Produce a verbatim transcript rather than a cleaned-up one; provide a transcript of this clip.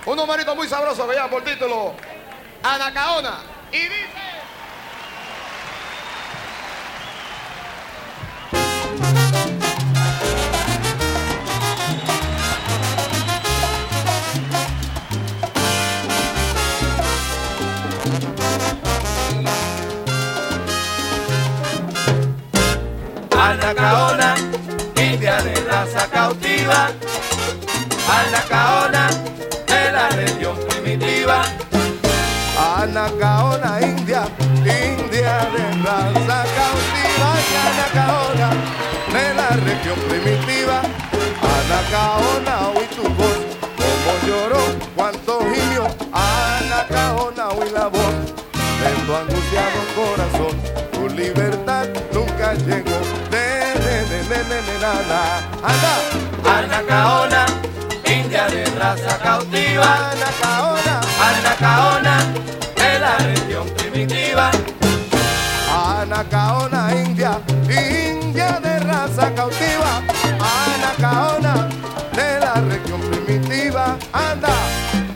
Un numerito muy sabroso que lleva por título Anacaona. Y dice... Anacaona, india de raza cautiva, Anacaona de la región primitiva. Anacaona, india, india de raza cautiva, Anacaona de la región primitiva. Anacaona, oí tu voz, como lloró, cuánto gimió. Anacaona, oí la voz de tu angustiado corazón. Tu libertad nunca llegó. Anda, Anacaona, india de raza cautiva, Anacaona, Anacaona de la región primitiva. Anacaona, india, india de raza cautiva, Anacaona de la región primitiva. Anda.